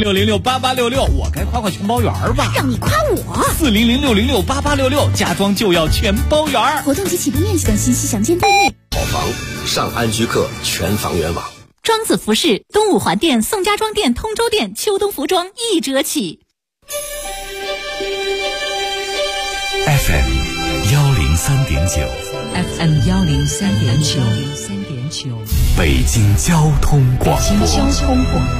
40006668866，我该夸夸全包圆吧？ 让你夸我。 40006668866，家装就要全包圆。 活动及起步面积等信息详见店内。 好房上安居客全房源网。 庄子服饰东五环店、宋家庄店、通州店秋冬服装1折起。 FM 103.9 FM 103.9 北京交通广播。 北京交通广播。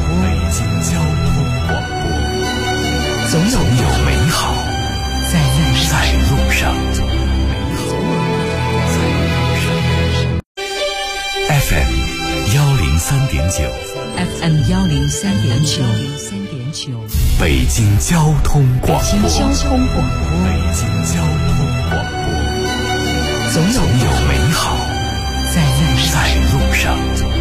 总有美好在路上。FM 103.9 FM 103.9 北京交通广播。总有美好在路上。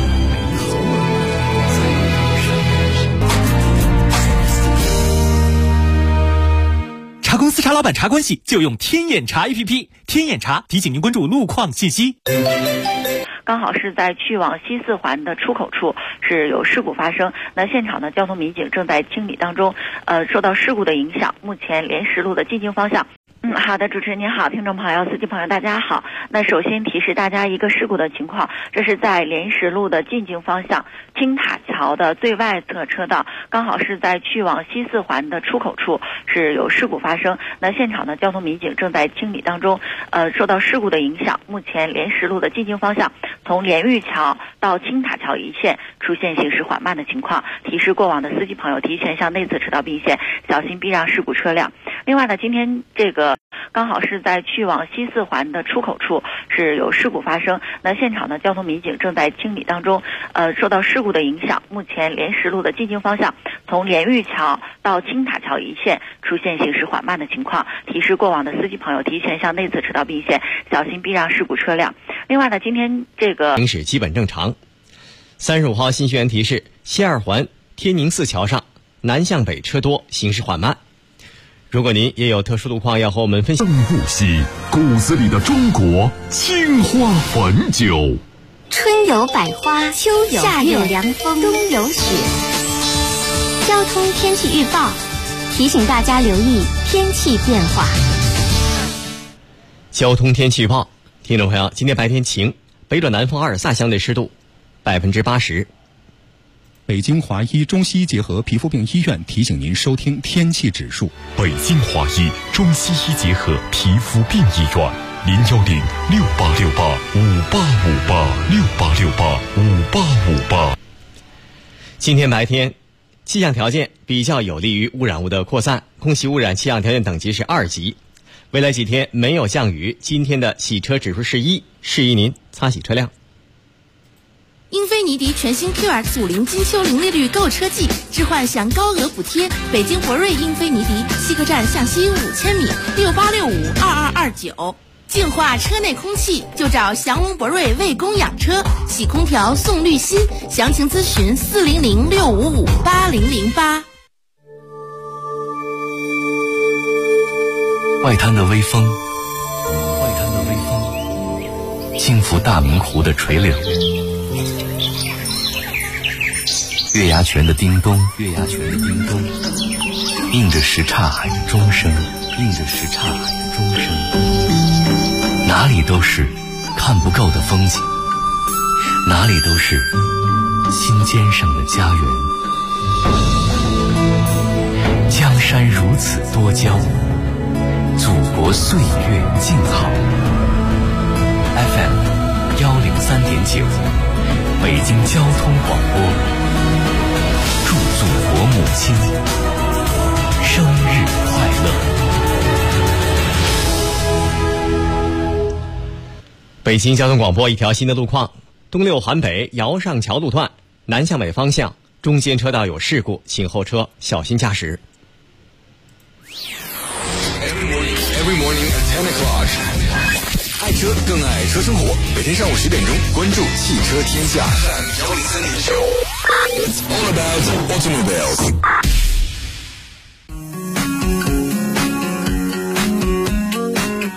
茶公司茶老板茶关系就用天眼查 APP， 天眼查提醒您关注路况信息。 刚好是在去往西四环的出口处是有事故发生，那现场呢交通民警正在清理当中，受到事故的影响，目前莲石路的进京方向。好的，主持人您好，听众朋友、司机朋友大家好。那首先提示大家一个事故的情况，这是在莲石路的进京方向青塔桥的最外侧车道，刚好是在去往西四环的出口处是有事故发生，那现场呢交通民警正在清理当中，受到事故的影响，目前莲石路的进京方向从莲玉桥到青塔桥一线出现行驶缓慢的情况，提示过往的司机朋友提前向内侧车道并线，小心避让事故车辆。另外呢，今天这个刚好是在去往西四环的出口处是有事故发生，那现场呢交通民警正在清理当中，受到事故的影响，目前莲石路的进京方向从莲玉桥到青塔桥一线出现行驶缓慢的情况，提示过往的司机朋友提前向内侧车道并线，小心避让事故车辆。另外呢，今天这个行驶基本正常。35号信息员提示，西二环天宁寺桥上南向北车多，行驶缓慢。如果您也有特殊路况要和我们分享， 正不息骨子里的中国青花汾酒。 春有百花，秋有夏有凉风，冬有雪。交通天气预报提醒大家留意天气变化。 交通天气预报，听众朋友，今天白天晴，北转南风2飒，相对湿度80%。 北京华医中西医结合皮肤病医院提醒您收听天气指数。 北京华医中西医结合皮肤病医院，0106868585858，68685858。今天白天气象条件比较有利于污染物的扩散，空气污染气象条件等级是2级。未来几天没有降雨，今天的洗车指数是1，适宜您擦洗车辆。 英菲尼迪全新 QX50金秋零利率购车季，置换享高额补贴。北京博瑞英菲尼迪西客站向西5000米，68652229。净化车内空气就找祥龙博瑞为供养车，洗空调送滤芯，详情咨询400655808。 外滩的微风，轻拂大明湖的垂柳。月牙泉的叮咚，映着什刹海的钟声，哪里都是看不够的风景，哪里都是心尖上的家园。江山如此多娇，祖国岁月静好。FM 103.9，北京交通广播。祝祖国母亲生日快乐！ 北京交通广播一条新的路况：东六环北姚上桥路段南向北方向中间车道有事故，请后车小心驾驶。 Every morning at 10 o'clock， 爱车更爱车生活。每天上午10点钟，关注汽车天下。It's all about automobiles。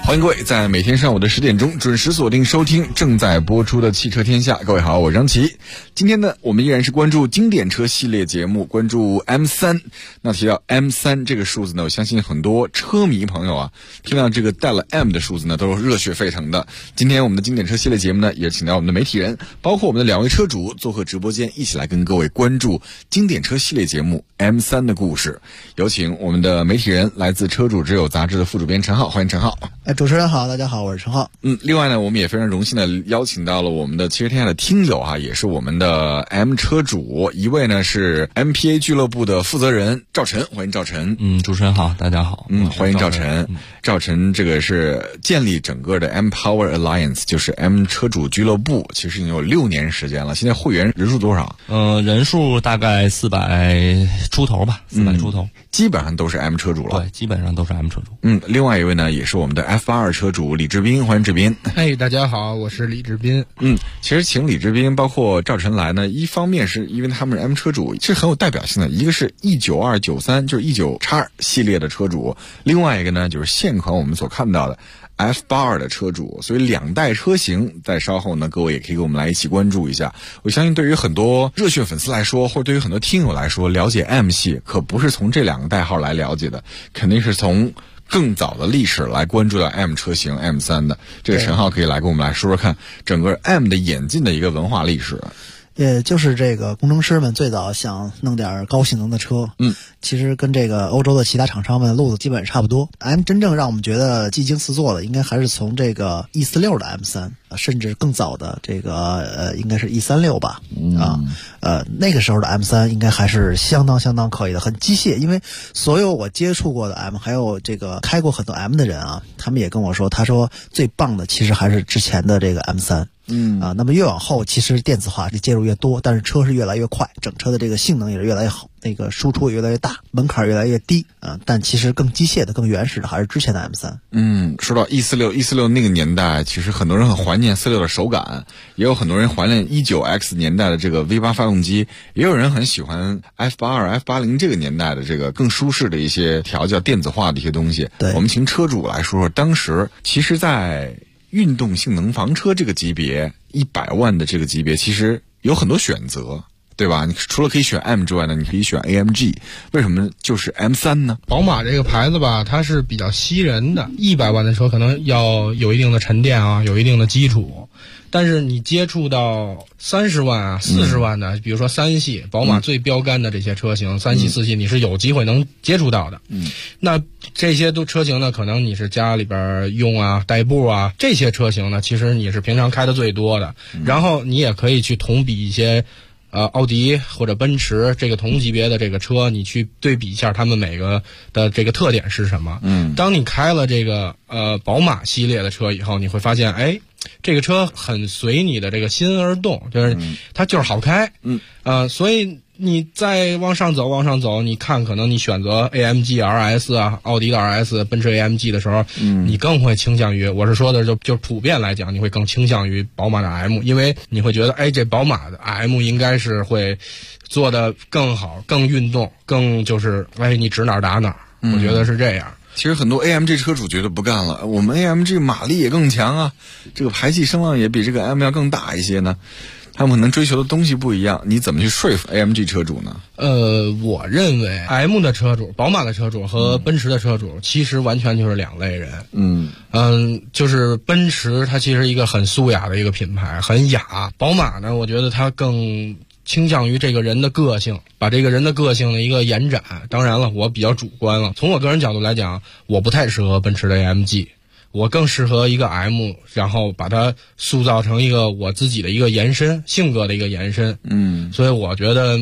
欢迎各位在每天上午的10点钟准时锁定收听正在播出的汽车天下。各位好，我是张琪。今天呢，我们依然是关注经典车系列节目，关注 M3。那提到 M3 这个数字呢，我相信很多车迷朋友啊，听到这个带了 M 的数字呢，都是热血沸腾的。今天我们的经典车系列节目呢，也请到我们的媒体人，包括我们的2位车主做客直播间，一起来跟各位关注经典车系列节目 M3 的故事。有请我们的媒体人，来自车主之友杂志的副主编陈浩，欢迎陈浩。 主持人好，大家好，我是陈浩。 另外呢，我们也非常荣幸的邀请到了我们的汽车天下的听友啊，也是我们的 M 车主，一位呢是 MPA 俱乐部的负责人赵晨，欢迎赵晨。 主持人好，大家好。 欢迎赵晨。赵晨这个是建立整个的 M Power Alliance， 就是 M 车主俱乐部，其实已经有6年时间了。现在会员人数多少？ 人数大概400出头吧，400出头。 基本上都是 M 车主了。 对，基本上都是 M 车主。 另外一位呢，也是我们的 F82 车主李志斌，欢迎志斌。 大家好，我是李志斌。 其实请李志斌包括赵晨来呢，一方面是因为他们是 M 车主，是很有代表性的，一个是192、93，就是19X2系列的车主，另外一个呢就是现款我们所看到的 F82 的车主，所以2代车型在稍后呢，各位也可以跟我们来一起关注一下。我相信对于很多热血粉丝来说，或者对于很多听友来说，了解 M 系可不是从这2个代号来了解的，肯定是从更早的历史来关注到 M 车型 M3 的。这个陈浩可以来跟我们来说说看整个 M 的演进的一个文化历史。 也就是这个工程师们最早想弄点高性能的车，其实跟这个欧洲的其他厂商们的路子基本差不多。M 真正让我们觉得技惊四座的，应该还是从这个 E46 的 M3，甚至更早的这个应该是 E36 吧，那个时候的 M3 应该还是相当可以的，很机械。因为所有我接触过的 M， 还有这个开过很多 M 的人啊，他们也跟我说，他说最棒的其实还是之前的这个 M3。那么越往后，其实电子化介入越多，但是车是越来越快，整车的这个性能也是越来越好，那个输出也越来越大，门槛越来越低但其实更机械的、更原始的还是之前的 M3。 说到 E46 那个年代，其实很多人很怀念46的手感，也有很多人怀念 19X 年代的这个 V8 发动机，也有人很喜欢 F82、F80这个年代的这个更舒适的一些调教电子化的一些东西。 对， 我们请车主来说说，当时其实在运动性能房车这个级别100万的这个级别，其实有很多选择，对吧？你除了可以选 M 之外呢，你可以选 AMG， 为什么就是 M3 呢？ 宝马这个牌子吧，它是比较吸人的，100万的车可能要有一定的沉淀啊，有一定的基础。但是你接触到30万啊、40万的，比如说3系，宝马最标杆的这些车型，3系、4系，你是有机会能接触到的。那这些车型呢，可能你是家里边用啊、代步啊，这些车型呢，其实你是平常开的最多的。然后你也可以去同比一些奥迪或者奔驰这个同级别的这个车，你去对比一下他们每个的这个特点是什么。当你开了这个宝马系列的车以后，你会发现，这个车很随你的这个心而动，就是它就是好开。所以你再往上走，你看可能你选择 AMG RS 啊，奥迪的 RS， 奔驰 AMG 的时候，你更会倾向于，我是说的就普遍来讲，你会更倾向于宝马的 M， 因为你会觉得，这宝马的 M 应该是会做得更好、更运动、更就是，你指哪儿打哪儿，我觉得是这样。 其实很多 AMG 车主觉得不干了，我们 AMG 马力也更强啊，这个排气声浪也比这个 M 要更大一些呢，他们可能追求的东西不一样，你怎么去说服 AMG 车主呢？ 我认为 M 的车主、宝马的车主和奔驰的车主其实完全就是2类人。就是奔驰它其实一个很素雅的一个品牌，很雅。宝马呢，我觉得它更倾向于这个人的个性，把这个人的个性的一个延展。当然了，我比较主观了，从我个人角度来讲，我不太适合奔驰的 AMG， 我更适合一个 M， 然后把它塑造成一个我自己的一个延伸，性格的一个延伸。所以我觉得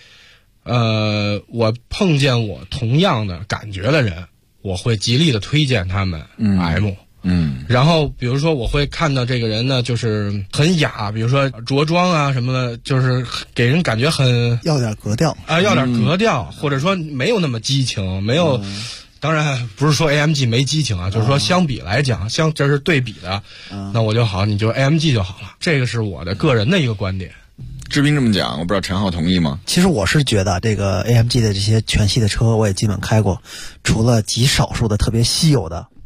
我碰见我同样的感觉的人，我会极力的推荐他们 M。然后比如说我会看到这个人呢，就是很雅，比如说着装啊什么的，就是给人感觉很要点格调啊，要点格调，或者说没有那么激情，没有。当然不是说 AMG 没激情啊，就是说相比来讲，这是对比的，那我就好，你就 AMG 就好了。这个是我的个人的一个观点。 志斌这么讲，我不知道陈浩同意吗？ 其实我是觉得这个 AMG 的这些全系的车我也基本开过，除了极少数的特别稀有的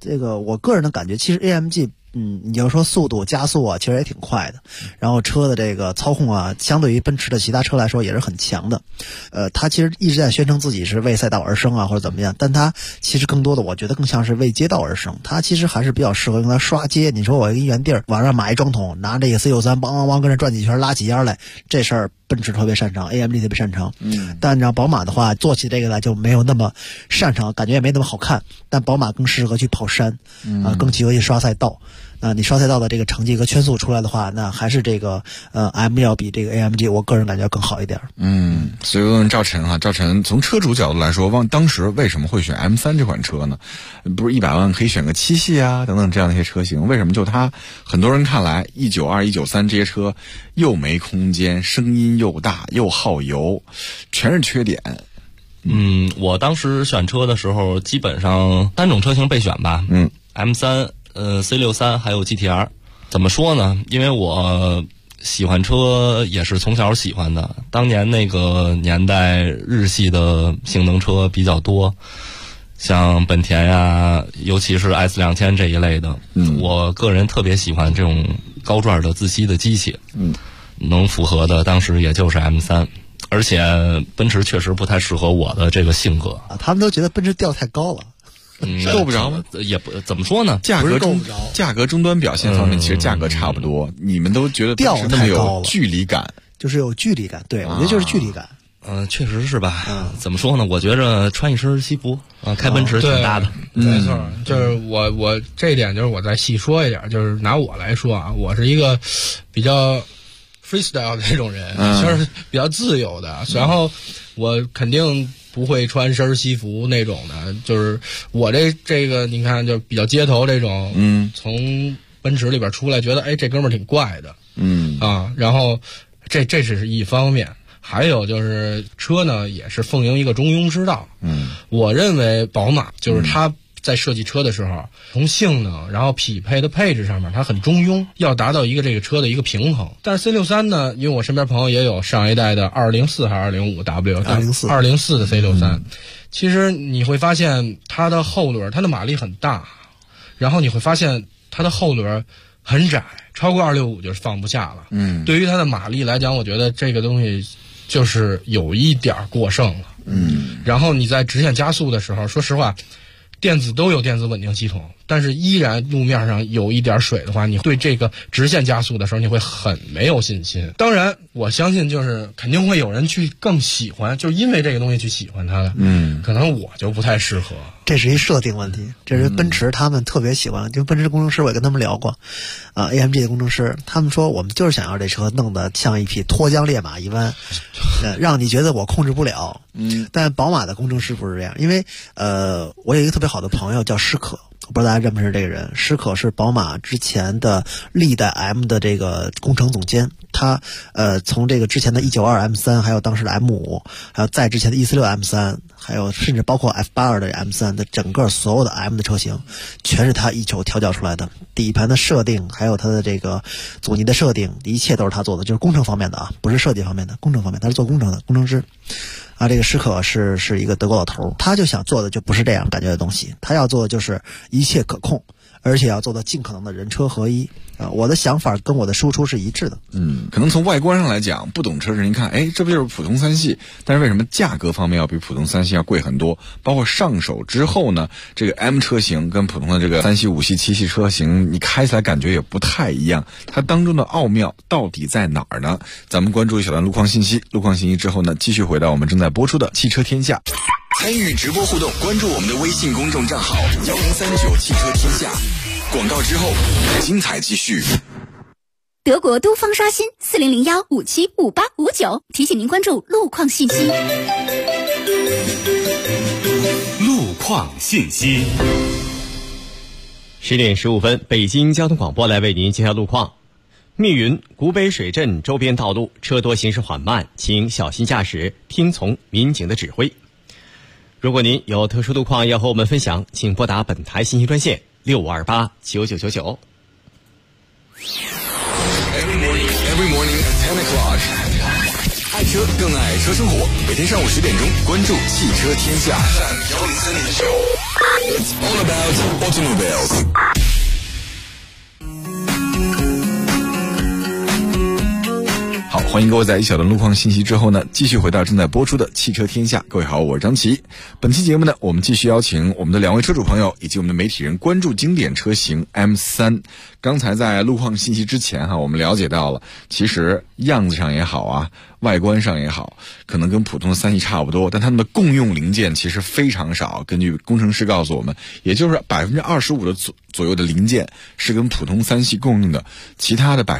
这个我个人的感觉，其实 AMG。你要说速度加速啊，其实也挺快的。然后车的这个操控啊，相对于奔驰的其他车来说也是很强的。它其实一直在宣称自己是为赛道而生啊，或者怎么样，但它其实更多的我觉得更像是为街道而生。它其实还是比较适合用来刷街。你说我一个原地儿往上码一装桶，拿这个 C63 梆跟着转几圈拉起烟来，这事儿奔驰特别擅长 ，AMG 特别擅长。但让宝马的话做起这个来就没有那么擅长，感觉也没那么好看。但宝马更适合去跑山，更适合去刷赛道。你刷赛道的这个成绩和圈速出来的话，那还是这个M 要比这个 AMG 我个人感觉更好一点。 所以问问赵晨赵晨从车主角度来说，当时为什么会选 M3 这款车呢？不是100万可以选个7系啊等等这样的一些车型，为什么就它很多人看来192、193这些车又没空间，声音又大又耗油，全是缺点。 我当时选车的时候基本上3种车型备选吧。M3C63 还有 GTR。 怎么说呢，因为我喜欢车也是从小喜欢的，当年那个年代日系的性能车比较多，像本田呀，尤其是 S2000 这一类的。我个人特别喜欢这种高转的自吸的机器。能符合的当时也就是 M3， 而且奔驰确实不太适合我的这个性格。 他们都觉得奔驰调太高了。 够不着吗？ 也不怎么说呢， 价格终端表现方面其实价格差不多。你们都觉得调太高了， 距离感， 就是有距离感。对，我觉得就是距离感。 确实是吧。怎么说呢？我觉着穿一身西服开奔驰挺搭的。 没错，就是我这一点就是我再细说一点，就是拿我来说啊，我是一个比较 freestyle 的这种人，就是比较自由的。然后我肯定不会穿身西服那种的，就是我这个你看就比较街头这种。从奔驰里边出来，觉得这哥们儿挺怪的。然后这只是一方面。还有就是车呢，也是奉行一个中庸之道。我认为宝马就是它在设计车的时候，从性能然后匹配的配置上面，它很中庸，要达到一个这个车的一个平衡。但是 C63 呢，因为我身边朋友也有上一代的204还是205W 204的 C63，其实你会发现它的后轮，它的马力很大，然后你会发现它的后轮很窄，超过265就是放不下了。对于它的马力来讲，我觉得这个东西就是有一点过剩了。然后你在直线加速的时候，说实话，电子都有电子稳定系统，但是依然路面上有一点水的话，你对这个直线加速的时候，你会很没有信心。当然，我相信就是肯定会有人去更喜欢，就是因为这个东西去喜欢它的。可能我就不太适合。 这是一设定问题，这是奔驰他们特别喜欢，就奔驰工程师我也跟他们聊过，AMG 的工程师，他们说我们就是想要这车弄得像一匹脱缰烈马一般，让你觉得我控制不了。但宝马的工程师不是这样，因为我有一个特别好的朋友叫施可，我不知道大家认不认识这个人。施可是宝马之前的历代 M 的这个工程总监，他从这个之前的192 M3，还有当时的 M5，还有再之前的146 M3，还有甚至包括 F82的 M3的整个所有的 M 的车型，全是他一手调教出来的。底盘的设定，还有他的这个阻尼的设定，一切都是他做的，就是工程方面的啊，不是设计方面的，工程方面，他是做工程的工程师。这个施可是一个德国老头，他就想做的就不是这样感觉的东西，他要做的就是一切可控，而且要做到尽可能的人车合一。我的想法跟我的输出是一致的。 可能从外观上来讲，不懂车人一看，这不就是普通3系？但是为什么价格方面要比普通3系要贵很多？包括上手之后呢，这个 M 车型跟普通的这个3系、5系、7系车型，你开起来感觉也不太一样。它当中的奥妙到底在哪儿呢？咱们关注一小段路况信息，路况信息之后呢，继续回到我们正在播出的汽车天下。 参与直播互动，关注我们的微信公众账号1039汽车天下。广告之后，精彩继续。 德国都方刷新4001575859，提醒您关注路况信息。 路况信息。 10点15分，北京交通广播来为您介绍路况。密云古北水镇周边道路车多，行驶缓慢，请小心驾驶，听从民警的指挥。如果您有特殊路况要和我们分享，请拨打本台信息专线65289999。 Every morning at 10 o'clock. 爱车，更爱车生活。每天上午10点钟，关注汽车天下103.9 It's all about automobiles。 好，欢迎各位在一小段路况信息之后呢，继续回到正在播出的汽车天下。各位好，我是张琪。本期节目呢，我们继续邀请我们的2位车主朋友以及我们的媒体人关注经典车型 M3。刚才在路况信息之前我们了解到了，其实样子上也好啊，外观上也好，可能跟普通的3系差不多，但它们的共用零件其实非常少。根据工程师告诉我们，也就是25%的左右的零件是跟普通3系共用的，其他的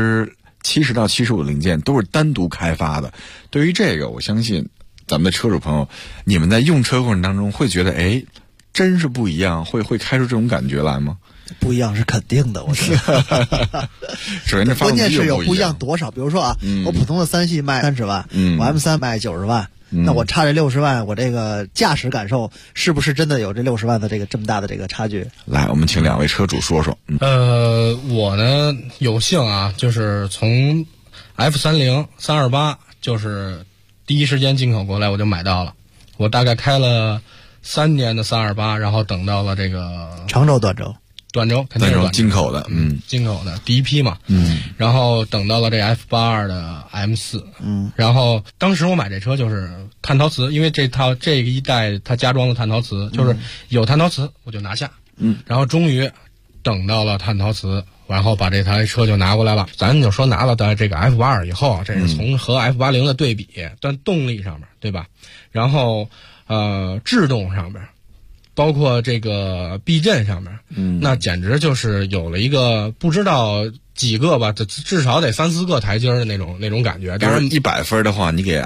70%到75%的零件都是单独开发的。对于这个，我相信咱们的车主朋友，你们在用车过程当中会觉得，真是不一样，会开出这种感觉来吗？ 不一样是肯定的，我觉得。 首先，这关键是有不一样多少。比如说我普通的3系卖30万，我 M3 卖90万。那我差这60万，我这个驾驶感受是不是真的有这60万的这么大的这个差距？ 来，我们请2位车主说说。 我呢有幸就是从 F30 328就是第一时间进口过来，我就买到了。我大概开了3年的328，然后等到了这个长轴、短轴肯定是短轴进口的， 进口的第一批嘛，然后等到了这 F82的 M4，然后当时我买这车就是碳陶瓷，因为这一代它加装了碳陶瓷，就是有碳陶瓷我就拿下，然后终于等到了碳陶瓷，然后把这台车就拿过来了。咱就说拿了的这个 F82以后，这是从和 F80的对比，但动力上面对吧？然后制动上面。包括这个避震上面，那简直就是有了一个不知道几个吧，至少得3-4个台阶的那种感觉。 当然100分的话，你给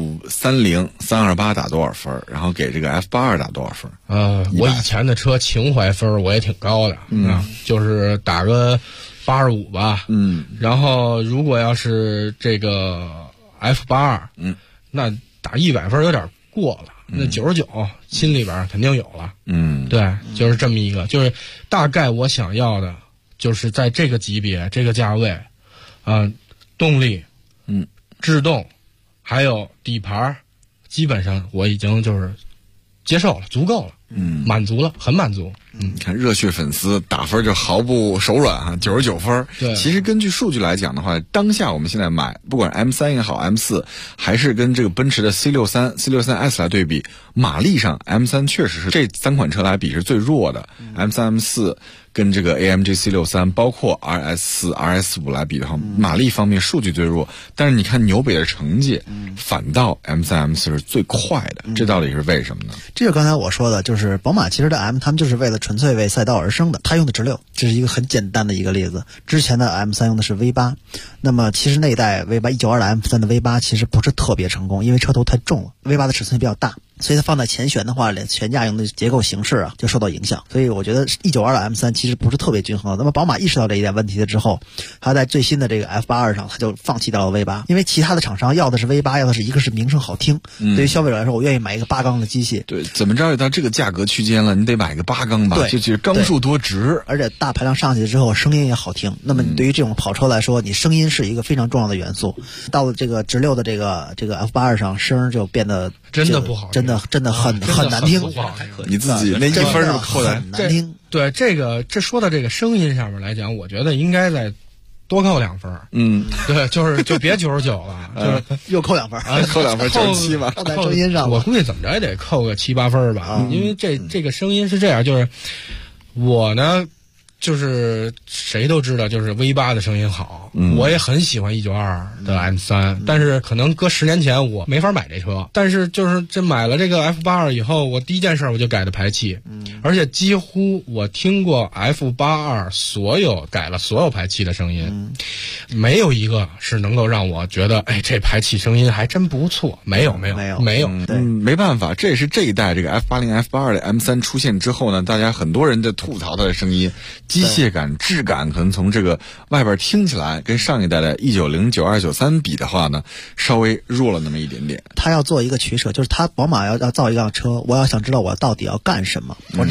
F30 328打多少分？然后给这个 F82打多少分？ 我以前的车情怀分我也挺高的，就是打个85吧。然后如果要是这个 F82，那打100分有点过了。那99心里边肯定有了，对，就是这么一个，就是大概我想要的，就是在这个级别、这个价位，动力，制动，还有底盘，基本上我已经就是接受了，足够了，满足了，很满足。 你看热血粉丝打分就毫不手软99分。 对， 其实根据数据来讲的话，当下我们现在买，不管 M3 也好 M4， 还是跟这个奔驰的 C63、C63S 来对比，马力上 M3 确实是这3款车来比是最弱的。M3、M4 跟这个 AMG C63， 包括 RS4、RS5 来比的话，马力方面数据最弱。但是你看纽北的成绩，反倒 M3、M4 是最快的，这到底是为什么呢？ 这就刚才我说的，就是宝马其实的 M 他们就是为了纯粹为赛道而生的，它用的直6，这是一个很简单的一个例子。之前的 M3 用的是 V8， 那么其实那一代 V8 192的 M3 的 V8 其实不是特别成功，因为车头太重了， V8 的尺寸比较大，所以它放在前悬的话，悬架用的结构形式就受到影响。所以我觉得192的 M3 其实不是特别均衡的。那么宝马意识到这一点问题了之后，它在最新的这个 F82上，它就放弃掉了 V8， 因为其他的厂商要的是 V8， 要的是一个是名声好听，对于消费者来说，我愿意买一个8缸的机器。 对，怎么着也到这个价格区间了，你得买个8缸吧？ 对， 就是缸数多值， 而且大排量上去之后，声音也好听。那么对于这种跑车来说，你声音是一个非常重要的元素。到了这个直6的这个 F82上，声就变得真的不好听， 真的很难听。 你自己那1分是不是扣的很难听？ 对，这说到这个声音上面来讲，我觉得应该再多扣2分。对，就别99了，就是又扣2分， 扣2分97吧。 扣在声音上， 我估计怎么着也得扣个7-8分吧。因为这个声音是这样，就是我呢。就是谁都知道，就是 V8 的声音好，我也很喜欢192的 M3，但是可能搁10年前我没法买这车。但是就是这买了这个 F82以后，我第一件事我就改的排气，而且几乎我听过 F82 改了所有排气的声音，没有一个是能够让我觉得这排气声音还真不错，没有。 没办法，这也是这一代这个 F80、F82的 M3 出现之后呢，大家很多人在吐槽它的声音。机械感、质感可能从这个外边听起来跟上一代的190、92、93比的话呢，稍微弱了那么一点点。 他要做一个取舍，就是他宝马要造一辆车，我要想知道我到底要干什么。我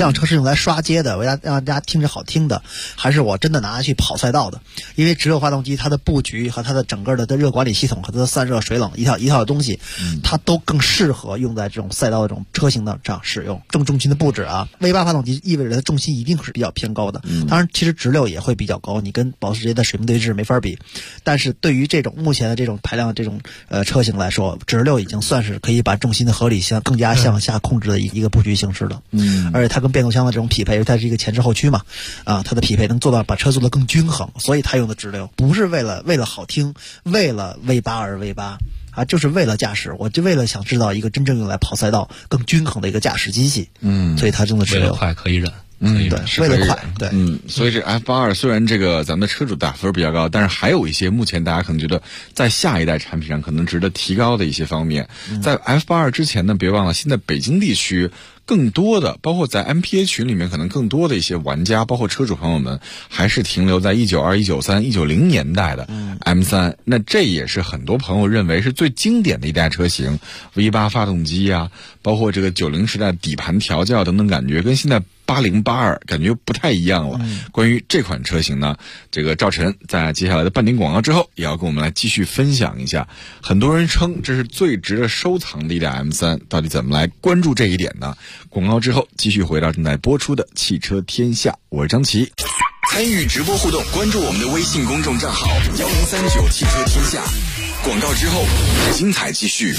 这辆车是用来刷街的，让大家听着好听的，还是我真的拿它去跑赛道的？因为直流发动机它的布局和它的整个的热管理系统和它的散热水冷一套的东西，它都更适合用在这种赛道的这种车型的这样使用。这么重心的布置啊 ，V8 发动机意味着它重心一定是比较偏高的。当然，其实直流也会比较高，你跟保时捷的水平对置没法比。但是对于这种目前的这种排量的这种车型来说，直流已经算是可以把重心的合理性更加向下控制的一个布局形式了。而且它跟变速箱的这种匹配，因为它是一个前置后驱嘛，它的匹配能做到把车做得更均衡，所以它用的直流不是为了好听，为了 V8 而 V8。就是为了驾驶，我就为了想制造一个真正用来跑赛道更均衡的一个驾驶机器，所以它用的直流。 为了快可以忍， 对，为了快，对， 所以这 F82虽然这个咱们的车主打分比较高，但是还有一些目前大家可能觉得在下一代产品上可能值得提高的一些方面。在 F82之前呢，别忘了现在北京地区更多的，包括在 MPA 群里面，可能更多的一些玩家，包括车主朋友们，还是停留在192、193、190年代的 M3。那这也是很多朋友认为是最经典的一代车型 ，V8 发动机啊，包括这个90时代底盘调教等等，感觉跟现在80、82感觉不太一样了。关于这款车型呢，这个赵晨在接下来的半点广告之后，也要跟我们来继续分享一下。很多人称这是最值得收藏的一代 M3，到底怎么来关注这一点呢？广告之后继续回到正在播出的汽车天下，我是张琪。 参与直播互动，关注我们的微信公众账号1039汽车天下。广告之后，精彩继续。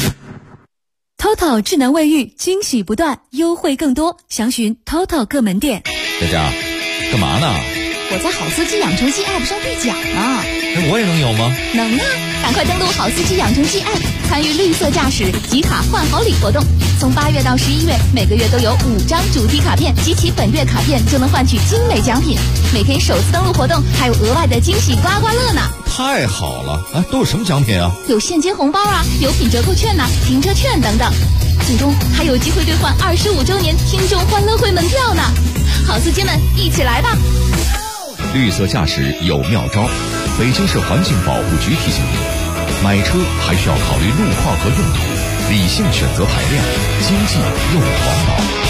TOTO 智能卫浴惊喜不断，优惠更多，详询 TOTO 各门店。 佳佳，干嘛呢？ 我在好司机养成系 App 上兑奖呢。 我也能有吗？ 能啊！赶快登录好司机养成系 App， 参与绿色驾驶集卡换好礼活动。从8月到11月，每个月都有5张主题卡片，集齐本月卡片就能换取精美奖品。每天首次登录活动还有额外的惊喜刮刮乐呢！ 太好了！都有什么奖品啊？ 有现金红包啊，有品折扣券停车券等等。最终还有机会兑换25周年听众欢乐会门票呢！好司机们，一起来吧！ 绿色驾驶有妙招，北京市环境保护局提醒你，买车还需要考虑路况和用途，理性选择排量，经济又环保。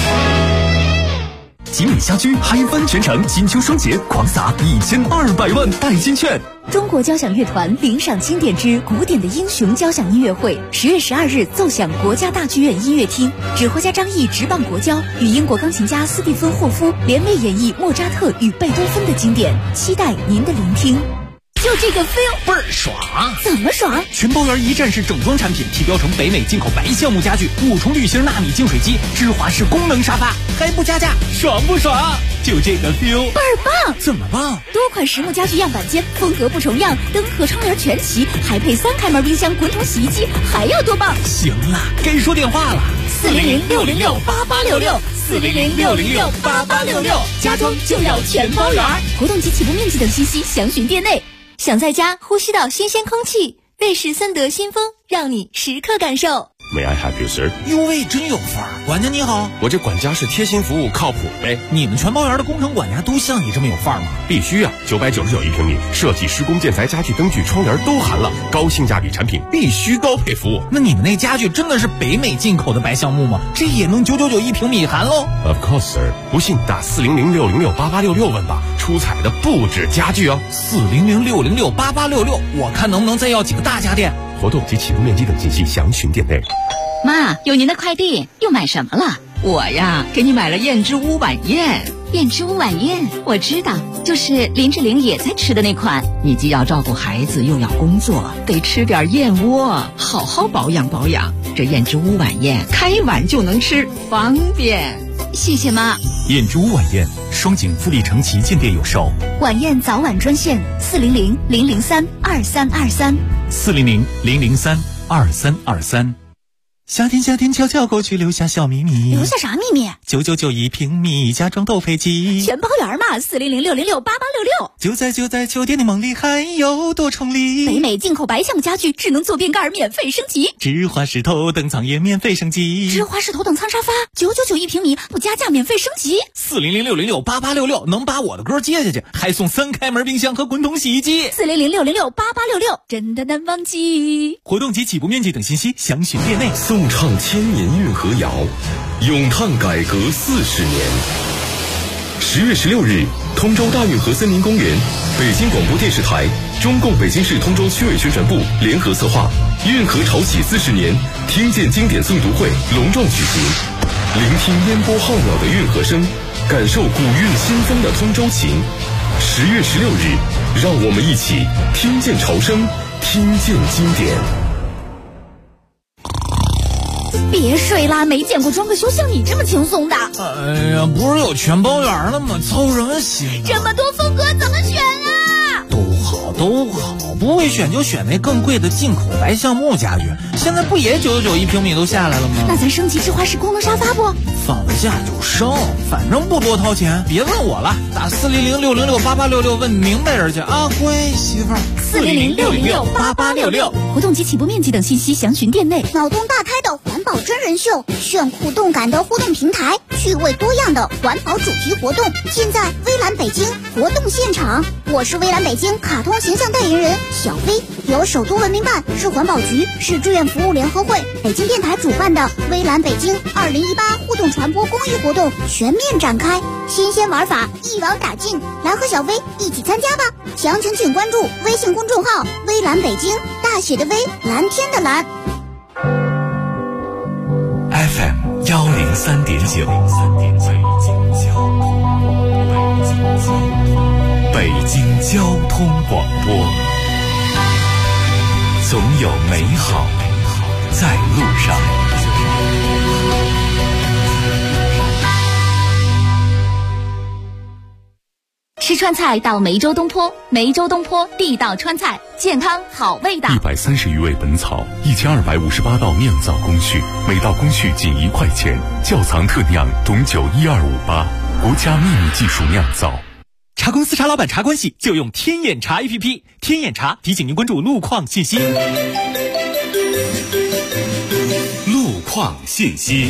吉米家居嗨翻全城，金秋双节狂撒1200万代金券。 中国交响乐团领赏经典之古典的英雄交响音乐会10月12日奏响国家大剧院音乐厅，指挥家张毅直棒国交，与英国钢琴家斯蒂芬霍夫联袂演绎莫扎特与贝多芬的经典，期待您的聆听。就这个 feel 倍儿爽！ 怎么爽？ 全包圆一站式整装产品，提标成北美进口白橡木家具，5重铝芯纳米净水机，芝华士功能沙发，还不加价，爽不爽？就这个 feel 倍儿棒！ 怎么棒？ 多款实木家具样板间，风格不重样，灯和窗帘全齐，还配3开门冰箱、滚筒洗衣机，还要多棒？ 行了，该说电话了 ，400-606-8866，400-606-8866，家装就要全包圆。活动及起步面积等信息详询店内。想在家呼吸到新鲜空气，瑞士森德新风让你时刻感受。 May I help you, sir？ 哟喂，真有范儿！管家你好， 我这管家是贴心服务，靠谱呗。 你们全包园的工程管家都像你这么有范儿吗？ 必须啊！999一平米，设计、施工、建材、家具、灯具、窗帘都含了，高性价比产品，必须高配服务。 那你们那家具真的是北美进口的白橡木吗？这也能999一平米含喽 ？Of course, sir。不信打400-606-8866问吧，出彩的不止家具哦。 400-606-8866，我看能不能再要几个大家电。 活动及起步面积等信息详询店内。 妈，有您的快递，又买什么了？我呀，给你买了燕之屋晚宴。燕之屋晚宴，我知道，就是林志玲也在吃的那款。你既要照顾孩子，又要工作，得吃点燕窝，好好保养保养。这燕之屋晚宴，开碗就能吃，方便。谢谢妈。 燕之屋晚宴，双井富力城旗舰店有售。 晚宴早晚专线 400-003-2323，400-003-2323。夏天悄悄过去，留下小秘密。 留下啥秘密 ？999一平米，家装都飞机， 全包圆嘛！400-606-8866。 就在秋天的梦里，还有多重礼。 北美进口白橡木家具，智能坐便盖免费升级， 芝华士头等舱也免费升级， 芝华士头等舱沙发999一平米，不加价免费升级。 400-606-8866，能把我的歌接下去，还送3开门冰箱和滚筒洗衣机。 400-606-8866，真的难忘记。 活动及起步面积等信息详询店内。 颂唱千年运河谣。 咏叹改革40年。10月16日，通州大运河森林公园，北京广播电视台、中共北京市通州区委宣传部联合策划运河潮起40年听见经典诵读会隆重举行，聆听烟波浩渺的运河声，感受古韵新风的通州情。10月16日，让我们一起听见潮声，听见经典。 别睡啦，没见过装个修像你这么轻松的。 哎呀，不是有全包圆了吗？操什么心？ 这么多风格怎么选啊？ 都好，不会选就选那更贵的进口白橡木家具，现在不也999一平米都下来了吗？ 那咱升级智化式功能沙发不？ 放得下就升，反正不多掏钱，别问我了，打400-606-8866问明白人去啊，乖媳妇儿。 400-606-8866，活动及起步面积等信息详询店内。脑洞大开的环保真人秀，炫酷动感的互动平台，趣味多样的环保主题活动，尽在微蓝北京活动现场。我是微蓝北京卡通形象代言人小飞，由首都文明办、市环保局、市志愿服务联合会、北京电台主办的微蓝北京2018互动传播公益活动全面展开，新鲜玩法一网打尽，来和小飞一起参加吧！详情请关注微信公众号微蓝北京，大写的微，蓝天的蓝。 FM 103.9，北京交通广播，总有美好在路上。 吃川菜到梅州东坡，梅州东坡地道川菜，健康好味道。 130余味本草，1258道酿造工序，每道工序仅1块钱。窖藏特酿董酒12588，国家秘密技术酿造。 茶公司茶老板茶关系就用天眼茶 APP， 天眼茶提醒您关注路况信息。 路况信息。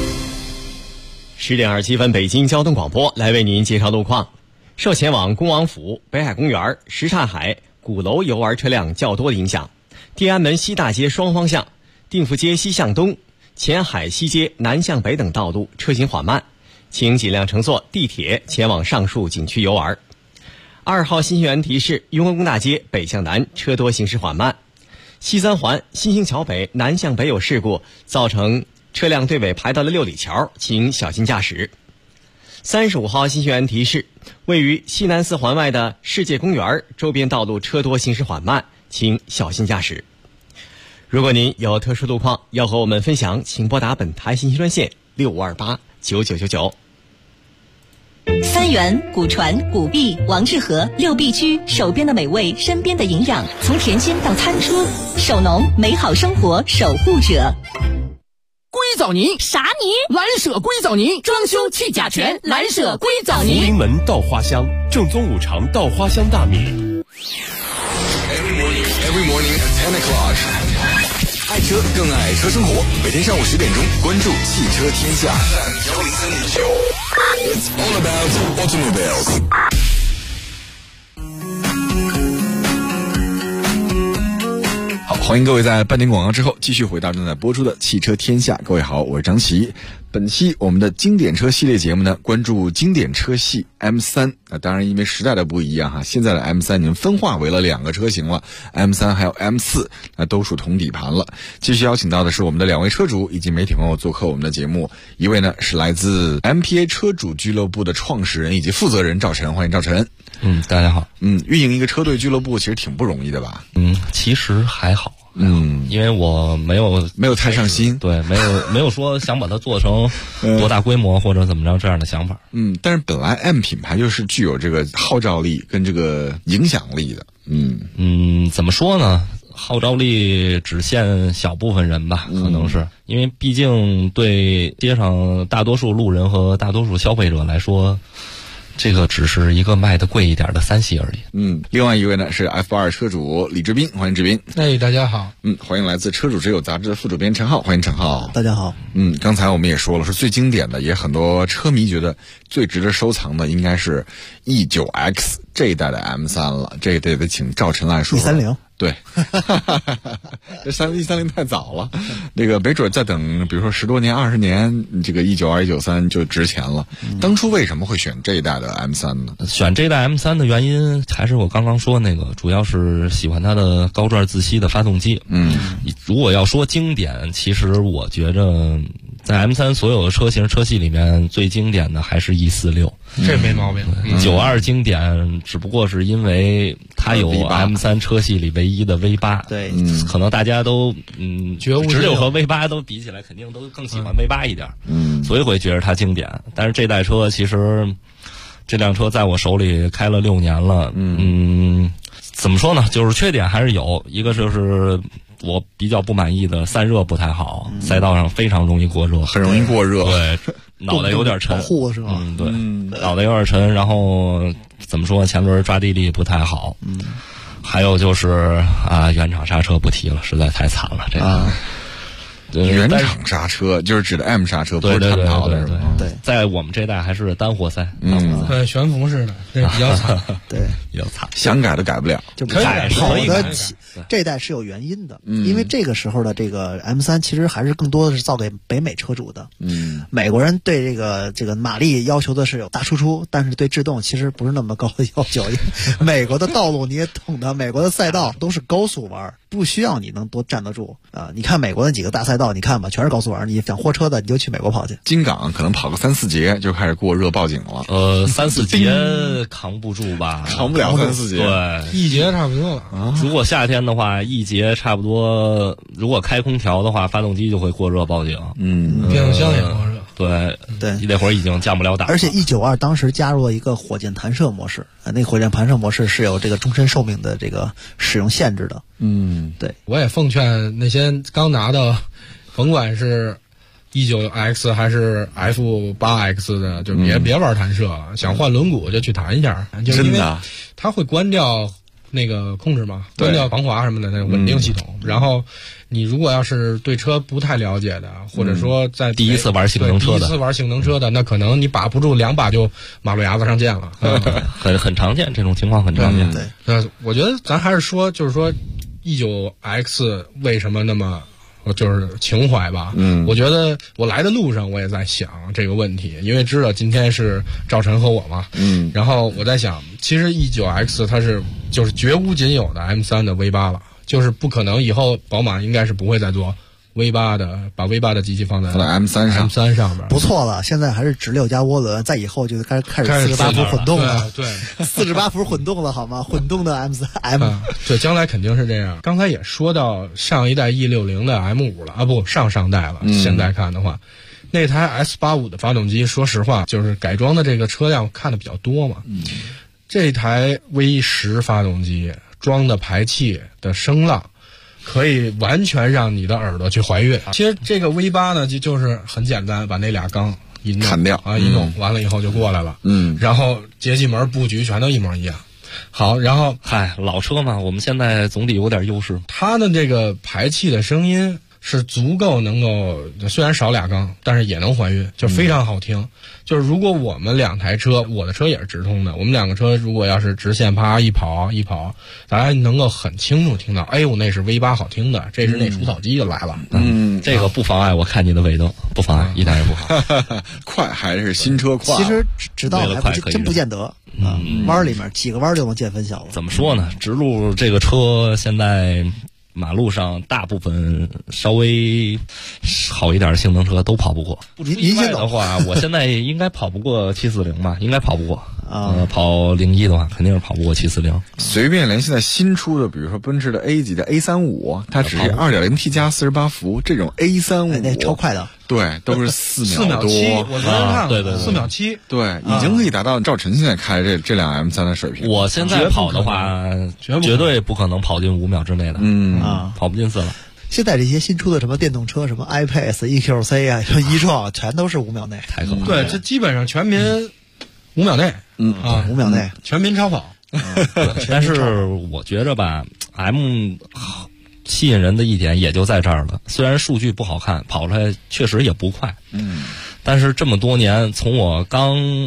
10点27分，北京交通广播来为您介绍路况。受前往恭王府、北海公园、什刹海、鼓楼游玩车辆较多的影响，天安门西大街双方向、定福街西向东、前海西街南向北等道路车行缓慢，请尽量乘坐地铁前往上述景区游玩。2号新兴园提示雍和宫大街北向南车多行驶缓慢，西三环新兴桥北南向北有事故，造成车辆队尾排到了六里桥，请小心驾驶。35号新兴园提示，位于西南四环外的世界公园周边道路车多行驶缓慢，请小心驾驶。如果您有特殊路况要和我们分享，请拨打本台信息专线65289999。 三元、古传、古碧、王致和6必居，手边的美味，身边的营养，从甜心到餐桌，手农美好生活守护者。 硅藻泥啥泥？ 蓝舍硅藻泥，装修去甲醛，蓝舍硅藻泥。 福临门稻花香，正宗五常稻花香大米。 Every morning at 10 o'clock， 爱车更爱车生活，每天上午10点钟，关注汽车天下。It's all about automobiles。 好，欢迎各位在半点广告之后继续回到正在播出的汽车天下。各位好，我是张琪。本期我们的经典车系列节目呢，关注经典车系 M3。当然因为时代的不一样哈，现在的 M3 已经分化为了2个车型了， M3 还有 M4， 都属同底盘了。继续邀请到的是我们的2位车主以及媒体朋友做客我们的节目。一位呢是来自 MPA 车主俱乐部的创始人以及负责人赵晨，欢迎赵晨。 大家好。 运营一个车队俱乐部其实挺不容易的吧？ 其实还好。因为我没有太上心， 对，没有说想把它做成多大规模或者怎么着这样的想法。 但是本来 M 品牌就是具有这个号召力跟这个影响力的。 怎么说呢？号召力只限小部分人吧，可能是因为毕竟对街上大多数路人和大多数消费者来说，这个只是一个卖的贵一点的3系而已。 另外一位呢是 F2 车主李志斌，欢迎志斌。 大家好。 欢迎来自车主之友杂志的副主编陈浩，欢迎陈浩。 大家好。 刚才我们也说了，是最经典的，也很多车迷觉得最值得收藏的应该是 E9X 这一代的 M3了，这得请赵晨来说。 130， 对，这130太早了，这个没准再等，比如说10多年、20年，这个192、193就值钱了。当初为什么会选这一代的 M3呢？ 选这代 M3的原因还是我刚刚说那个，主要是喜欢它的高转自吸的发动机。如果要说经典，其实我觉着在 M3所有的车系里面最经典的还是E46。 这没毛病。 92经典只不过是因为它有 M3车系里唯一的 V8。 对， 可能大家都觉悟直六和 V8 都比起来，肯定都更喜欢 V8 一点。所以会觉得它经典。但是这代车其实这辆车在我手里开了6年了。怎么说呢？就是缺点还是有，一个就是我比较不满意的散热不太好，赛道上非常容易过热， 很容易过热。 对，脑袋有点沉。 保护是吧？ 对，脑袋有点沉，然后怎么说？前轮抓地力不太好。还有就是原厂刹车不提了，实在太惨了。这个原厂刹车就是指的 M 刹车，不是碳陶的，是吧？ 对， 在我们这代还是单活塞。 对，悬浮式的，这比较惨。 对， 比较惨， 想改都改不了。 就可以改， 跑的这代是有原因的，因为这个时候的这个 M3其实还是更多的是造给北美车主的。美国人对这个马力要求的是有大输出，但是对制动其实不是那么高的要求。美国的道路你也懂的，美国的赛道都是高速弯，不需要你能多站得住啊。你看美国那几个大赛道，你看吧，全是高速弯，你想货车的你就去美国跑去。 金港可能跑个3、4节就开始过热报警了。 3、4节扛不住吧？ 扛不了3、4节。 对 ，1节差不多了。 如果夏天的话，1节差不多，如果开空调的话，发动机就会过热报警。 变速箱也过热。 对，那会儿已经降不了档了。 而且192当时加入了一个火箭弹射模式，那个火箭弹射模式是有这个终身寿命的这个使用限制的。对， 我也奉劝那些刚拿到，甭管是19X 还是 F8X 的，就别玩弹射了，想换轮毂就去弹一下，就是因为它会关掉那个控制嘛，关掉防滑什么的那个稳定系统。然后你如果要是对车不太了解的，或者说在第一次玩性能车的， 那可能你把不住2把就马路牙子上见了。 很常见，这种情况很常见。 对， 那我觉得咱还是说，就是说19X 为什么那么就是情怀吧。我觉得我来的路上我也在想这个问题，因为知道今天是赵晨和我嘛。然后我在想，其实 E9X 它是就是绝无仅有的 M3 的 V8 了，就是不可能以后宝马应该是不会再做 V8 的，把 V8 的机器放在 M3 上面。 不错了，现在还是直6加涡轮，再以后就开始48伏混动了。 对 ，48伏混动了好吗？混动的 M3 对，将来肯定是这样。刚才也说到上一代 E60 的 M5 了啊，不，上代了。现在看的话，那台 S85 的发动机，说实话，就是改装的这个车辆看的比较多嘛。这台 V10 发动机装的排气的声浪，可以完全让你的耳朵去怀孕。其实这个 V8 呢，就是很简单，把那俩缸一弄砍掉一弄完了以后就过来了。然后节气门布局全都一模一样。好，然后老车嘛，我们现在总得有点优势。 它的这个排气的声音是足够能够，虽然少俩缸，但是也能还原，就非常好听。就是如果我们2台车，我的车也是直通的，我们2个车如果要是直线啪一跑，大家能够很清楚听到，哎呦，那是 V8 好听的，这是那除草机就来了。 这个不妨碍我看你的尾灯，不妨碍，一点也不好。 快还是新车快？ 其实直道还真不见得。弯里面几个弯就能见分晓了。 怎么说呢？直路这个车现在马路上大部分稍微好一点的性能车都跑不过。 您先的话，我现在应该跑不过740吧？应该跑不过。跑01的话，肯定是跑不过740。 随便连现在新出的，比如说奔驰的 A 级的 A35，它只是 2.0T 加48伏，这种 A35 那超快的。 对，都是4秒多。 我昨天看对 4秒7， 对，已经可以达到赵晨现在开这辆 M3 的水平。 我现在跑的话，绝对不可能跑进5秒之内的。跑不进4了。 现在这些新出的什么电动车，什么 iPace、EQC 啊，什么e-tron，全都是5秒内。 太可怕了。 对，这基本上全民5秒内。 5秒内全民超跑。 但是我觉着吧 ，M 吸引人的一点也就在这儿了。虽然数据不好看，跑出来确实也不快。但是这么多年，从我刚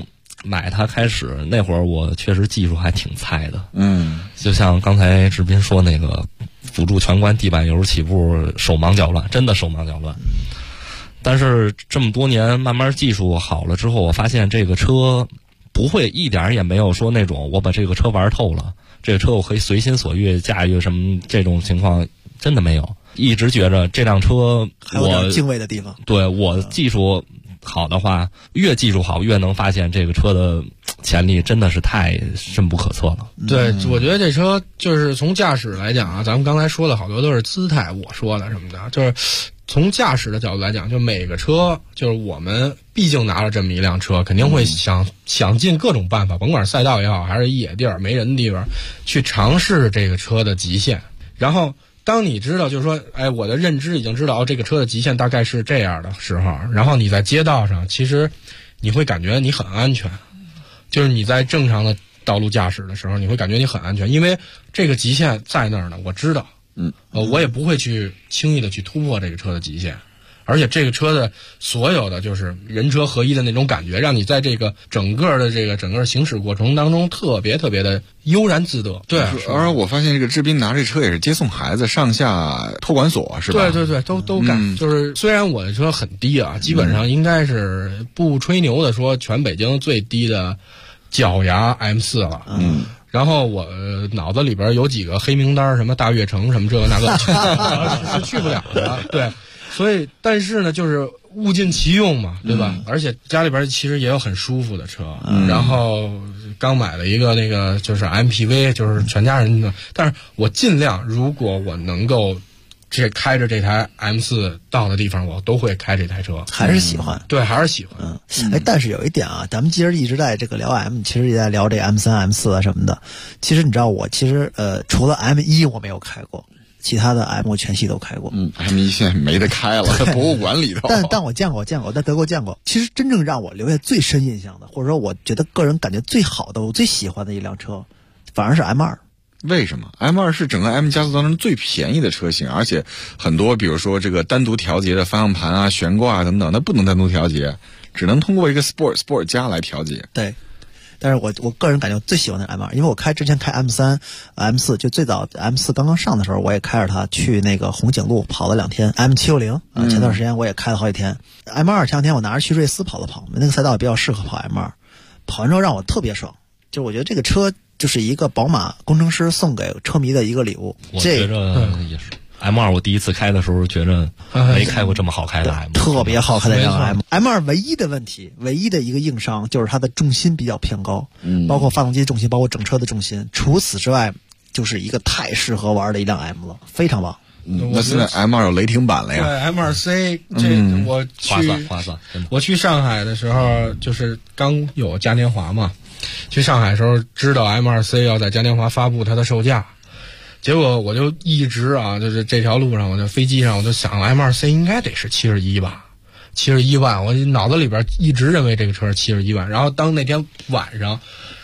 买它开始那会儿，我确实技术还挺菜的。就像刚才志斌说那个辅助全关地板油起步手忙脚乱，真的手忙脚乱。但是这么多年慢慢技术好了之后，我发现这个车不会一点也没有说那种我把这个车玩透了，这个车我可以随心所欲驾驭什么这种情况真的没有。一直觉着这辆车还有点敬畏的地方。 对，我技术好的话，越技术好越能发现这个车的潜力真的是太深不可测了。 对，我觉得这车就是从驾驶来讲啊，咱们刚才说的好多都是姿态，我说的什么的，就是从驾驶的角度来讲，就每个车，就是我们毕竟拿了这么一辆车，肯定会想尽各种办法，甭管是赛道也好，还是野地儿没人的地方，去尝试这个车的极限。然后当你知道，就是说，哎，我的认知已经知道，这个车的极限大概是这样的时候，然后你在街道上，其实你会感觉你很安全，就是你在正常的道路驾驶的时候，你会感觉你很安全，因为这个极限在那儿呢，我知道，我也不会去轻易的去突破这个车的极限。而且这个车的所有的就是人车合一的那种感觉，让你在这个整个行驶过程当中特别特别的悠然自得。对， 而我发现这个志斌拿这车也是接送孩子上下托管所是吧？ 对，都干。就是虽然我的车很低啊，基本上应该是不吹牛的说全北京最低的脚牙 M4 了。然后我脑子里边有几个黑名单，什么大悦城什么这个那个是去不了的。对。所以，但是呢，就是物尽其用嘛，对吧？而且家里边其实也有很舒服的车，然后刚买了一个那个就是 MPV， 就是全家人的。但是我尽量，如果我能够开着这台 M4 到的地方，我都会开这台车。 还是喜欢， 对，还是喜欢。 但是有一点啊，咱们其实一直在这个聊 M， 其实也在聊这 M3、M4 啊什么的。其实你知道，我其实除了 M1 我没有开过。其他的 M 我全系都开过 ，M1现在没得开了，在博物馆里头。 但我见过，在德国见过。其实真正让我留下最深印象的，或者说我觉得个人感觉最好的，我最喜欢的一辆车，反而是 M2。 为什么 M2 是整个 M 家族当中最便宜的车型，而且很多比如说这个单独调节的方向盘啊、悬挂啊等等，它不能单独调节，只能通过一个 Sport 加来调节。 对。但是我个人感觉我最喜欢的是 M2， 因为我之前开 M3、M4， 就最早 M4 刚刚上的时候，我也开着它去那个红景路跑了2天。M760前段时间我也开了好几天。M2 前2天我拿着去瑞思跑了跑，那个赛道也比较适合跑 M2， 跑完之后让我特别爽，就是我觉得这个车就是一个宝马工程师送给车迷的一个礼物。 我觉着也是。M2 我第一次开的时候觉着没开过这么好开的 M， 特别好开的这辆 M2 唯一的问题，唯一的一个硬伤就是它的重心比较偏高，包括发动机重心，包括整车的重心。除此之外，就是一个太适合玩的一辆 M 了，非常棒。 那现在 M2 有雷霆版了呀？ 对 M2C， 这我划算。 我去上海的时候，就是刚有嘉年华嘛，去上海的时候知道 M2C 要在嘉年华发布它的售价。结果我就一直啊，就是这条路上，我在飞机上，我就想 M2C 应该得是71吧，71万，我脑子里边一直认为这个车是71万。然后当那天晚上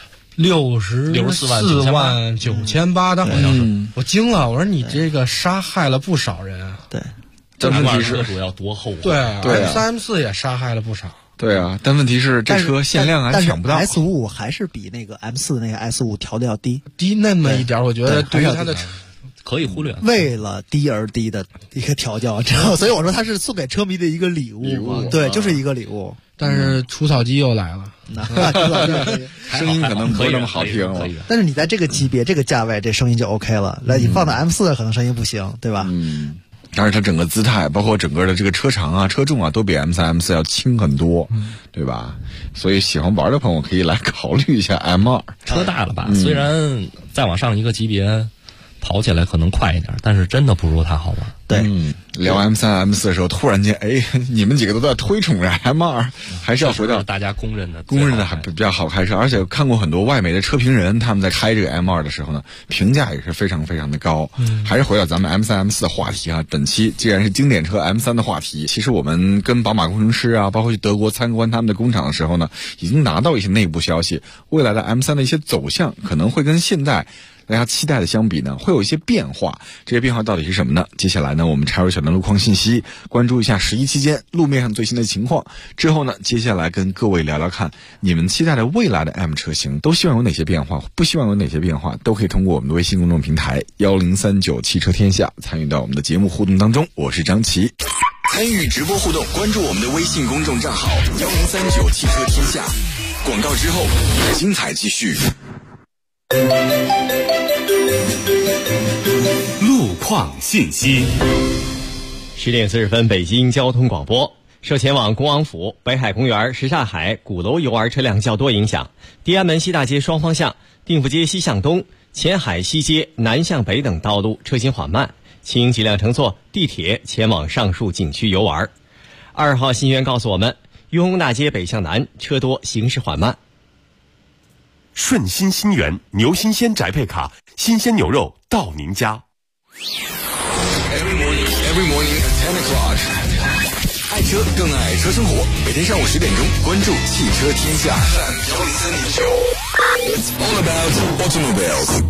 64万9,800，好像是，我惊了，我说你这个杀害了不少人啊。 对， 但问题是主要多厚啊？ 对，M3、M4 也杀害了不少。 对啊，但问题是这车限量还抢不到。 S55还是比那个 M4 那个 S5 调的要低那么一点，我觉得对于它的可以忽略。 为了低而低的一个调教，所以我说它是送给车迷的一个礼物。对，就是一个礼物。 但是除草机又来了， 声音可能不那么好听了。 但是你在这个级别、这个价位，这声音就 OK 了。那你放到 M4 可能声音不行，对吧？ 但是它整个姿态，包括整个的这个车长啊、车重啊，都比 M3、M4 要轻很多，对吧？所以喜欢玩的朋友可以来考虑一下 M2。 车大了吧？虽然再往上一个级别，跑起来可能快一点，但是真的不如它好玩。 对， 聊 M3、M4 的时候，突然间，你们几个都在推崇着 M2， 还是要回到大家公认的还比较好开车。而且看过很多外媒的车评人，他们在开这个 M2 的时候呢，评价也是非常非常的高。还是回到咱们 M3、M4 的话题啊。本期既然是经典车 M3 的话题，其实我们跟宝马工程师啊，包括去德国参观他们的工厂的时候呢，已经拿到一些内部消息，未来的 M3 的一些走向可能会跟现在大家期待的相比呢，会有一些变化。这些变化到底是什么呢？接下来呢，我们插入小段路况信息，关注一下11期间路面上最新的情况。之后呢，接下来跟各位聊聊看，你们期待的未来的 M 车型都希望有哪些变化，不希望有哪些变化，都可以通过我们的微信公众平台1039汽车天下参与到我们的节目互动当中。我是张琪。 参与直播互动，关注我们的微信公众账号1039汽车天下。广告之后，精彩继续。 路况信息。 10点40分，北京交通广播。受前往恭王府、北海公园、什刹海、鼓楼游玩车辆较多影响，地安门西大街双方向、定府街西向东、前海西街南向北等道路车行缓慢，请尽量乘坐地铁前往上述景区游玩。2号信息员告诉我们，雍和大街北向南车多，行驶缓慢。 顺心新源牛新鲜宅配卡，新鲜牛肉到您家。 Every morning at 10 o'clock， 爱车更爱车生活。每天上午10点钟，关注汽车天下。It's all about automobiles。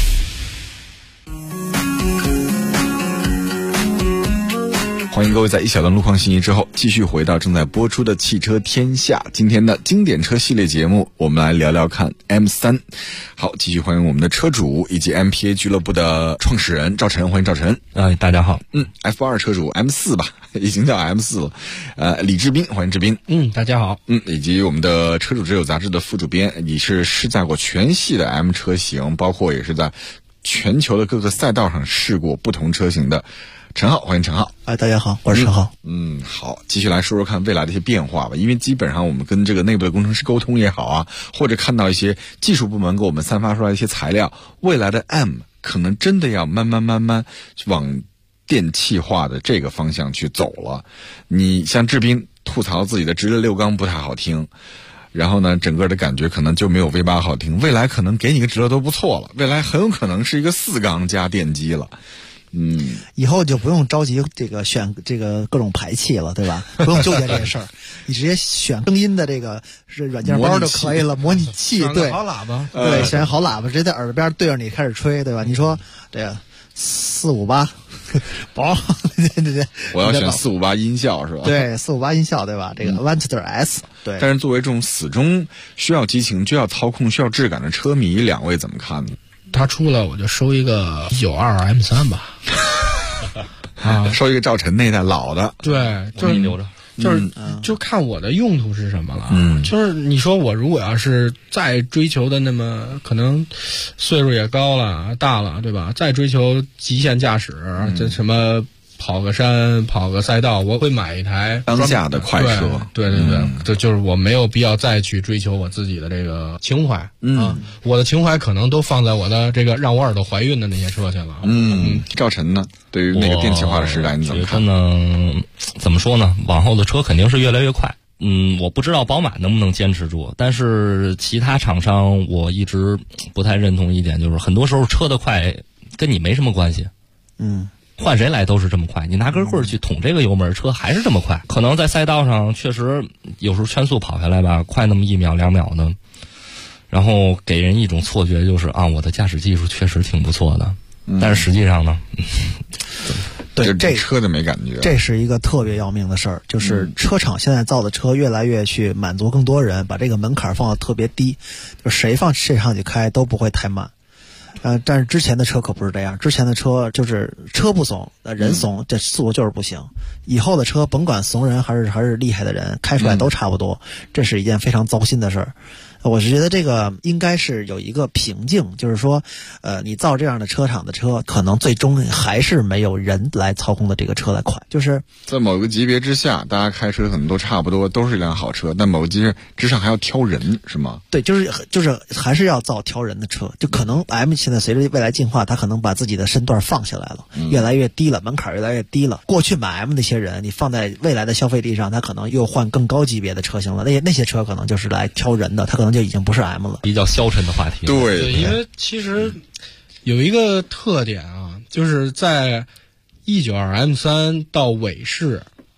欢迎各位在一小段路况信息之后，继续回到正在播出的汽车天下。今天的经典车系列节目，我们来聊聊看 M3。好，继续欢迎我们的车主以及 MPA 俱乐部的创始人赵晨，欢迎赵晨。 大家好。 F2 车主 M4 吧，已经叫 M4 了。李志斌，欢迎志斌。 大家好。 以及我们的车主之友杂志的副主编，你是试驾过全系的 M 车型，包括也是在全球的各个赛道上试过不同车型的陈浩，欢迎陈浩。 大家好，我是陈浩。 好，继续来说说看未来的一些变化吧。因为基本上我们跟这个内部的工程师沟通也好啊，或者看到一些技术部门给我们散发出来的一些材料，未来的 M 可能真的要慢慢往电气化的这个方向去走了。你像志斌吐槽自己的直列6缸不太好听，然后呢，整个的感觉可能就没有 V8 好听。未来可能给你个直列都不错了，未来很有可能是一个4缸加电机了。 以后就不用着急这个选这个各种排气了，对吧？不用纠结这些事儿，你直接选声音的这个是软件包就可以了，模拟器，对， 好喇叭， 对，选好喇叭，直接在耳边对着你开始吹，对吧？你说这个458，包，对， 我要选458音效是吧？ 对，458音效，对吧？这个 Avantier S， 对。 但是作为这种始终需要激情、需要操控、需要质感的车迷，两位怎么看呢？ 他出了我就收一个192 M3 吧。 收一个赵晨那代老的。 对，就是留着。 就看我的用途是什么了。就是你说我如果要是再追求的那么可能岁数也高了大了，对吧？再追求极限驾驶，这什么跑个山跑个赛道，我会买一台当下的快车。 对，就是我没有必要再去追求我自己的这个情怀我的情怀可能都放在我的这个让我耳朵怀孕的那些车去了。 赵晨呢，对于那个电气化的时代你怎么看呢？怎么说呢？往后的车肯定是越来越快。我不知道宝马能不能坚持住，但是其他厂商我一直不太认同一点，就是很多时候车的快跟你没什么关系。换谁来都是这么快，你拿根棍去捅这个油门，车还是这么快。可能在赛道上确实有时候圈速跑下来吧，快那么1秒2秒的，然后给人一种错觉，就是我的驾驶技术确实挺不错的。但是实际上呢， 对这车的没感觉。 这是一个特别要命的事儿，就是车厂现在造的车越来越去满足更多人，把这个门槛放得特别低，就谁放谁上去开都不会太慢。但是之前的车可不是这样，之前的车就是车不怂，人怂，这速度就是不行。以后的车甭管怂人还是厉害的人，开出来都差不多，这是一件非常糟心的事儿。我是觉得这个应该是有一个瓶颈，就是说，你造这样的车厂的车，可能最终还是没有人来操控的这个车来快。就是在某个级别之下，大家开车可能都差不多，都是一辆好车，但某个级别之上还要挑人，是吗？ 对，就是还是要造挑人的车，就可能 M 现在随着未来进化，它可能把自己的身段放下来了，越来越低了，门槛越来越低了。过去买 M 那些人，你放在未来的消费力上，他可能又换更高级别的车型了。那些车可能就是来挑人的，他可能就已经不是 M 了。 比较消沉的话题。 对， 因为其实有一个特点啊，就是在192 M3 到尾市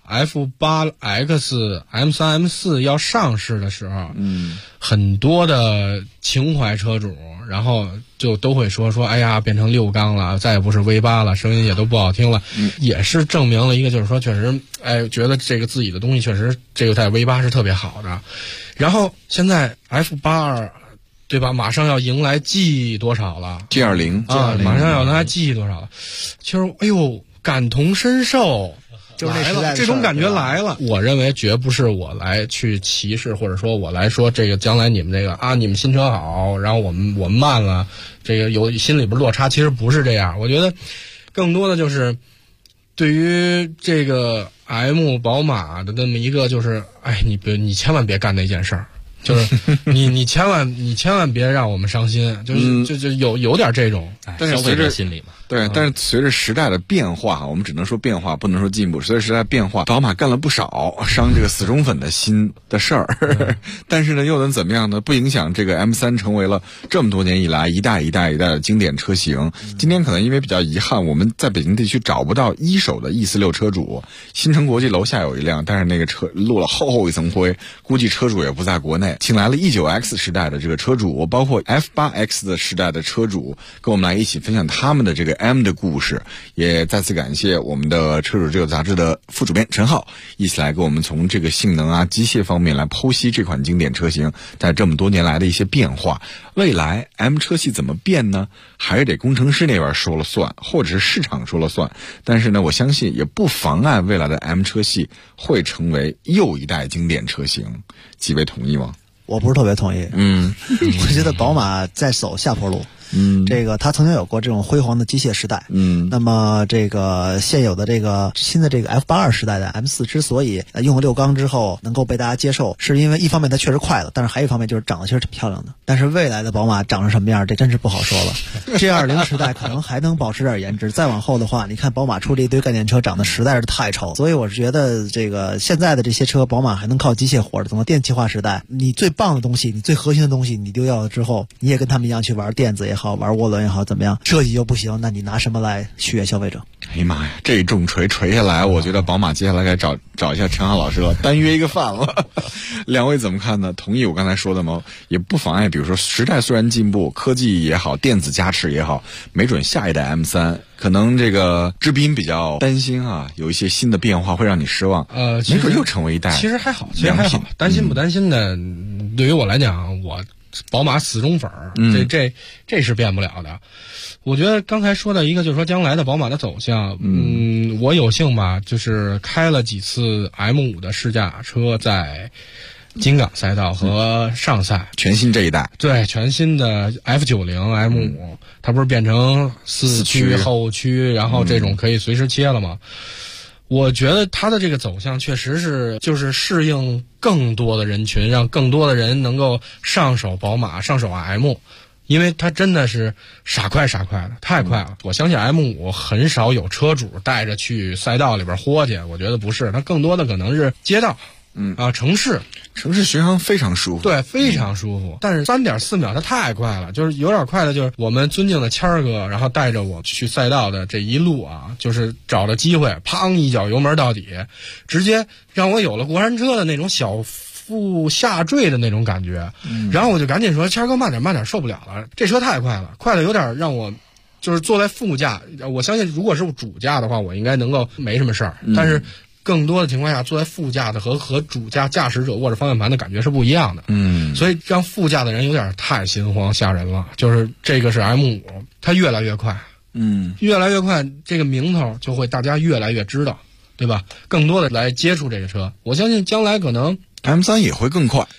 F8X、M3、M4要上市的时候，很多的情怀车主，然后就都会说，哎呀，变成6缸了，再也不是 V8 了，声音也都不好听了，也是证明了一个，就是说确实，觉得这个自己的东西确实这个在 V8 是特别好的。然后现在 F82，对吧？马上要迎来 G 多少了 ？G20 啊，马上要迎来 G 多少了？其实，哎呦，感同身受。 就是那时代这种感觉来了，我认为绝不是我来去歧视，或者说我来说这个将来你们这个啊，你们新车好，然后我们慢了，这个有心里边落差，其实不是这样。我觉得更多的就是对于这个 M 宝马的那么一个，就是你千万别干那件事儿。就是你千万别让我们伤心，就是有点这种消费者心理嘛。 对，但是随着时代的变化，我们只能说变化，不能说进步。随着时代变化，宝马干了不少伤这个死忠粉的心的事儿，但是呢，又能怎么样呢？不影响这个 M3 成为了这么多年以来一代的经典车型。今天可能因为比较遗憾，我们在北京地区找不到一手的 E46车主。新城国际楼下有一辆，但是那个车落了厚一层灰，估计车主也不在国内。请来了 E9X 时代的这个车主，包括 F8X 的时代的车主，跟我们来一起分享他们的这个 M 的故事。也再次感谢我们的车主之友杂志的副主编陈浩，一起来给我们从这个性能啊、机械方面来剖析这款经典车型在这么多年来的一些变化。未来 M 车系怎么变呢？还是得工程师那边说了算，或者是市场说了算。但是呢，我相信也不妨碍未来的 M 车系会成为又一代经典车型。几位同意吗？ 我不是特别同意。我觉得宝马在走下坡路。这个它曾经有过这种辉煌的机械时代。那么这个现有的这个新的这个 F82时代的 M4 之所以用了6缸之后能够被大家接受，是因为一方面它确实快了，但是还有一方面就是长得确实挺漂亮的。但是未来的宝马长成什么样，这真是不好说了。G20 时代可能还能保持点颜值，再往后的话，你看宝马出了一堆概念车，长得实在是太丑。所以我是觉得这个现在的这些车，宝马还能靠机械活着。等到电气化时代，你最棒的东西，你最核心的东西你丢掉了之后，你也跟他们一样去玩电子也好，玩涡轮也好，怎么样，设计又不行，那你拿什么来取悦消费者？ 哎呀妈呀，这一重锤锤下来，我觉得宝马接下来该找一下陈浩老师了，单约一个饭了。两位怎么看呢？同意我刚才说的吗？也不妨碍，比如说时代虽然进步，科技也好，电子加持也好，没准下一代 M3 可能这个志斌比较担心啊，有一些新的变化会让你失望。没准又成为一代。 其实还好，担心不担心的，对于我来讲，我宝马死忠粉儿，这是变不了的。我觉得刚才说的一个就是说将来的宝马的走向，我有幸吧，就是开了几次 M5 的试驾车在金港赛道和上赛， 全新这一代， 对，全新的 F90 M5，它不是变成4驱后驱，然后这种可以随时切了吗？我觉得它的这个走向确实是就是适应更多的人群，让更多的人能够上手宝马，上手 M， 因为它真的是傻快的，太快了。我相信 M5 很少有车主带着去赛道里边豁去，我觉得不是，它更多的可能是街道。城市巡航非常舒服， 对，非常舒服。但是3.4秒它太快了，就是有点快的，就是我们尊敬的谦儿哥，然后带着我去赛道的这一路啊，就是找着机会，砰一脚油门到底，直接让我有了国产车的那种小腹下坠的那种感觉。然后我就赶紧说，谦儿哥慢点，受不了了，这车太快了，快的有点让我就是坐在副驾。我相信如果是主驾的话，我应该能够没什么事儿，但是更多的情况下，坐在副驾的和主驾驾驶者握着方向盘的感觉是不一样的。所以让副驾的人有点太心慌吓人了。就是这个是 M5， 它越来越快，越来越快，这个名头就会大家越来越知道，对吧？更多的来接触这个车，我相信将来可能 M3 也会更快。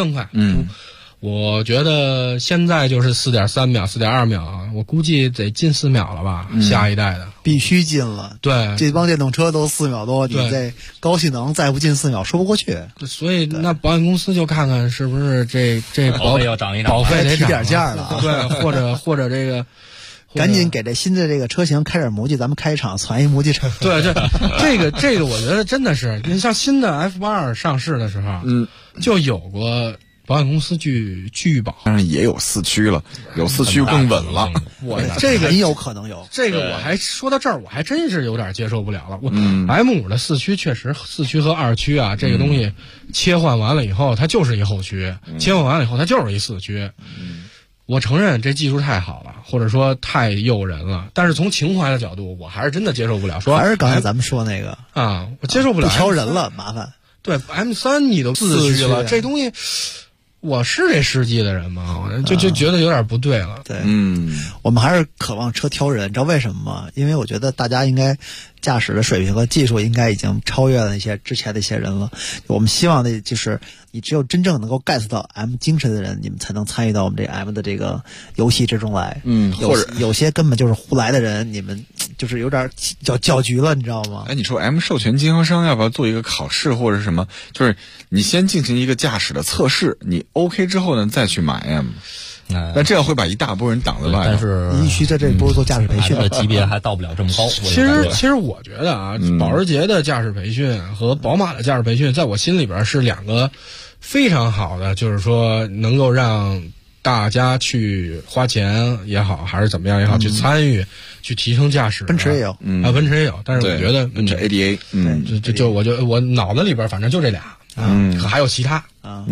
我觉得现在就是 4.3 秒 4.2 秒，我估计得近4秒了吧。下一代的必须近了。 对， 这帮电动车都4秒多，你这高性能再不近4秒说不过去。 所以那保险公司就看看是不是这保费要涨一涨， 保费得提点价了。 对，或者这个赶紧给这新的这个车型开点模具，咱们开一场传一模具场。 对，这个我觉得真的是，你像新的 F82 上市的时候，就有过保险公司拒保， 当然也有4驱了，有4驱更稳了。 我这个很有可能有这个，我还说到这儿，我还真是有点接受不了了。M5的4驱确实4驱和2驱啊，这个东西切换完了以后，它就是一后驱；切换完了以后，它就是一4驱。我承认这技术太好了，或者说太诱人了，但是从情怀的角度，我还是真的接受不了。说还是刚才咱们说那个啊，我接受不了， 不挑人了，麻烦。 对 M3你都4驱了，这东西。我是这世纪的人吗？我就觉得有点不对了。 对，我们还是渴望车挑人，你知道为什么吗？因为我觉得大家应该驾驶的水平和技术应该已经超越了那些之前的一些人了。我们希望的就是你只有真正能够 get 到 M 精神的人，你们才能参与到我们这 M 的这个游戏之中来。 或者有些根本就是胡来的人，你们就是有点搅局了，你知道吗？ 你说 M 授权经销商要不要做一个考试或者什么？就是你先进行一个驾驶的测试，你 OK 之后呢再去买 M。但这样会把一大波人挡在外。 但是你需在这不是做驾驶培训的级别还到不了这么高。 其实我觉得啊，保时捷的驾驶培训和宝马的驾驶培训，在我心里边是两个非常好的，就是说能够让大家去花钱也好，还是怎么样也好，去参与，去提升驾驶。 奔驰也有， 奔驰也有，但是我觉得奔驰 ADA， 我脑子里边反正就这俩，还有其他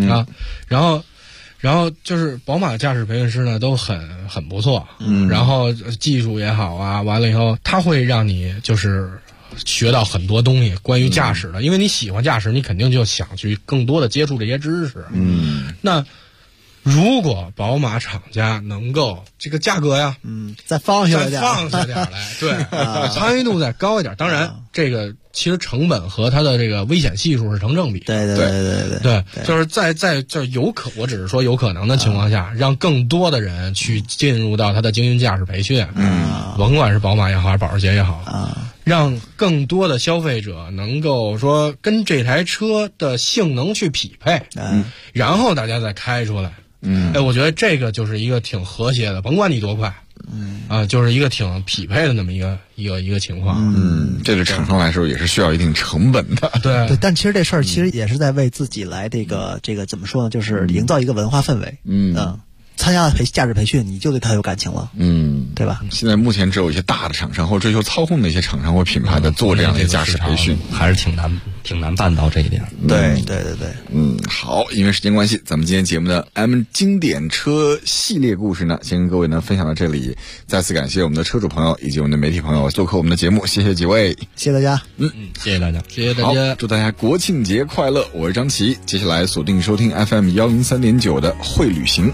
然后就是宝马的驾驶培训师呢都很不错，然后技术也好啊，完了以后他会让你就是学到很多东西关于驾驶的，因为你喜欢驾驶，你肯定就想去更多的接触这些知识。那如果宝马厂家能够这个价格呀， 再放下点来，对，参与度再高一点。当然，这个其实成本和它的这个危险系数是成正比。 对， 就是在就我只是说有可能的情况下，让更多的人去进入到它的精英驾驶培训，甭管是宝马也好，还是保时捷也好，让更多的消费者能够说跟这台车的性能去匹配，然后大家再开出来。我觉得这个就是一个挺和谐的，甭管你多快，就是一个挺匹配的那么一个情况。 这对厂商来说也是需要一定成本的。 对， 但其实这事儿其实也是在为自己来这个怎么说呢？就是营造一个文化氛围。参加了驾驶培训，你就对他有感情了，对吧？ 现在目前只有一些大的厂商或者追求操控的一些厂商或品牌的做这样的驾驶培训， 还是挺难办到这一点。 对。 好，因为时间关系，咱们今天节目的 M 经典车系列故事呢，先跟各位呢分享到这里。再次感谢我们的车主朋友以及我们的媒体朋友做客我们的节目，谢谢几位， 谢谢大家， 谢谢大家， 谢谢大家， 祝大家国庆节快乐！我是张琪，接下来锁定收听 FM 103.9的会旅行。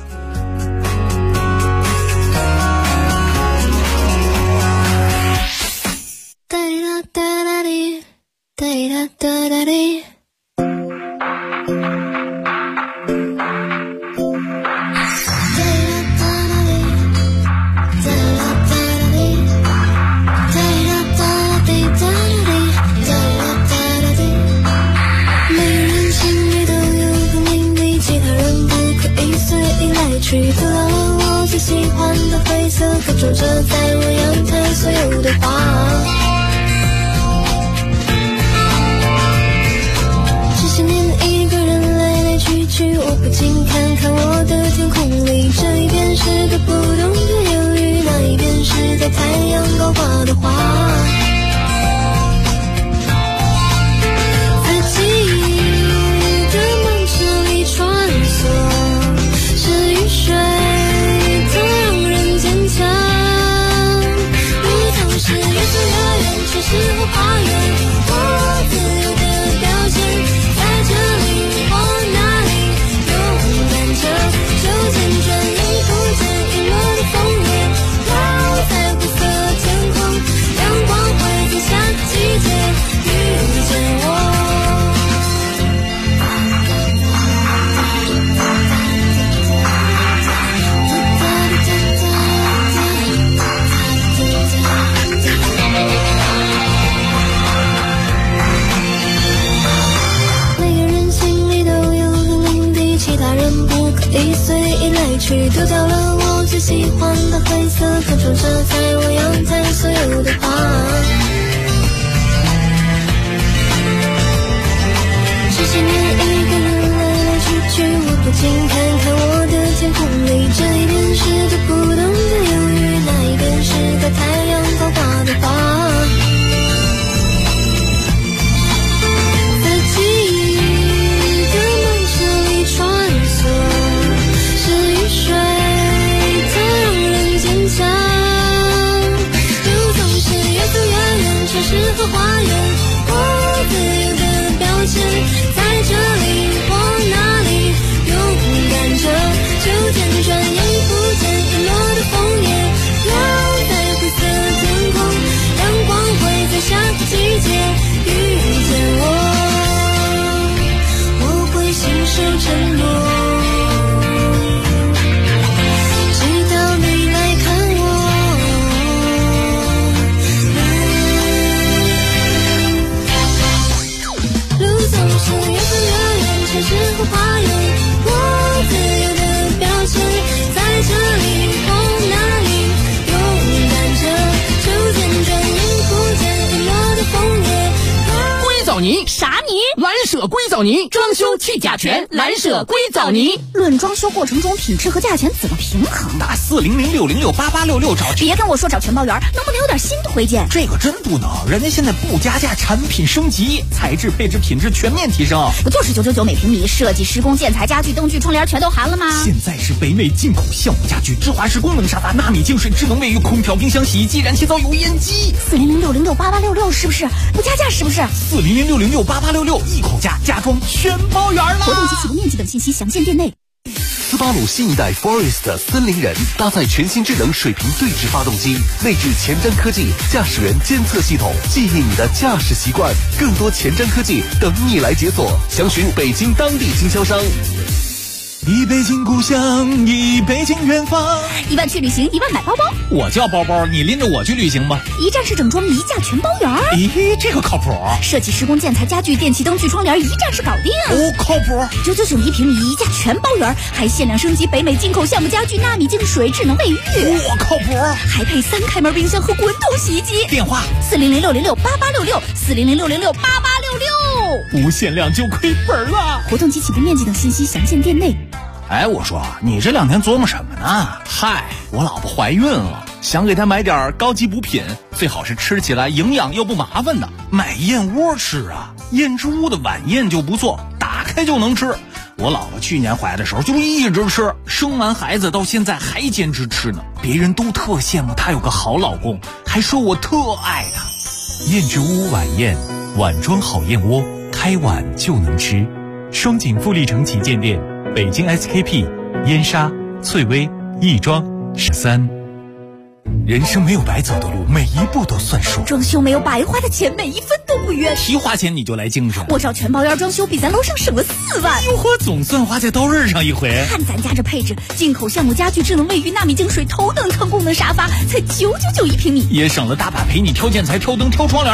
涂了我最喜欢的灰色，可种着在我阳台所有的花。这些年一个人来来去去，我不禁看看我的天空里，这一边是个不懂的忧郁，那一边是在太阳高挂的花。在记忆的梦池里穿梭，是雨水它让人坚强，鱼塘是越走越远，城市和花园，我自由的表现，在这里或那里，勇敢着就见证你不见陨落的枫叶，飘在灰色天空，阳光会在下个季节遇见我。随意来去，丢掉了我最喜欢的灰色，看种着在我阳台所有的花。这些年一个人来来去去，我不近看看我的天空里，这一边是个不懂的忧郁，那一边是个太阳高挂的花。在记忆的梦车里穿梭，是雨水它让人坚强，又总是越走越远，城市和花园，我自由的标签，在这里往哪里勇敢着，秋天转眼不见遗落的枫叶，飘在灰色天空，阳光会在下个季节遇见我，我会信守承诺，直到你来看我。路总是越走越远，城市和花园，我自由的标签，在这里往哪里勇敢着，秋天转眼不见遗落的枫叶。 硅藻泥啥泥？蓝舍硅藻泥，装修去甲醛，蓝舍硅藻泥。 论装修过程中品质和价钱怎么平衡？ 打4006068866找。 别跟我说找全包圆，能不能有点新推荐？ 这个真不能，人家现在不加价，产品升级，材质配置品质全面提升。 不就是999每平米，设计施工建材家具灯具窗帘全都含了吗？ 现在是北美进口橡木家具，芝华士功能沙发，纳米净水智能卫浴，空调冰箱洗衣机，燃气灶油烟机。 4006068866是不是？不加价是不是 ？4006068866一口价，家装全包圆了。 活动及启动面积等信息详见店内。 斯巴鲁新一代 Forest 森林人搭载全新智能水平对置发动机，内置前瞻科技驾驶员监测系统，记忆你的驾驶习惯。更多前瞻科技等你来解锁，详询北京当地经销商。 一北京故乡，一北京远方。 1万去旅行，1万买包包。 我叫包包，你拎着我去旅行吧。 一站式整装，一价全包圆。 咦，这个靠谱。 设计施工建材家具电器灯具窗帘一站式搞定。 哦，靠谱。 999一平米，一价全包圆，还限量升级北美进口橡木家具，纳米净水智能卫浴。 我靠谱。 还配3开门冰箱和滚筒洗衣机。 电话 4006068866，4006068866。 无限量就亏本了。 活动及启动面积等信息详见店内。 哎，我说你这2天琢磨什么呢？嗨，我老婆怀孕了，想给她买点高级补品，最好是吃起来营养又不麻烦的。买燕窝吃啊，燕之屋的晚宴就不错，打开就能吃。我老婆去年怀的时候就一直吃，生完孩子到现在还坚持吃呢。别人都特羡慕她有个好老公，还说我特爱她。燕之屋晚宴，碗装好燕窝，开碗就能吃。双井富力城旗舰店。北京 SKP、燕莎、翠微、亦庄、13。人生没有白走的路，每一步都算数。 装修没有白花的钱，每一分都不冤。 提花钱你就来精神。 我找全包圆装修，比咱楼上省了4万。 哟呵，总算花在刀刃上一回。 看咱家这配置，进口橡木家具、智能卫浴、纳米净水、头等舱功能沙发，才999一平米， 也省了大把陪你挑建材、挑灯、挑窗帘。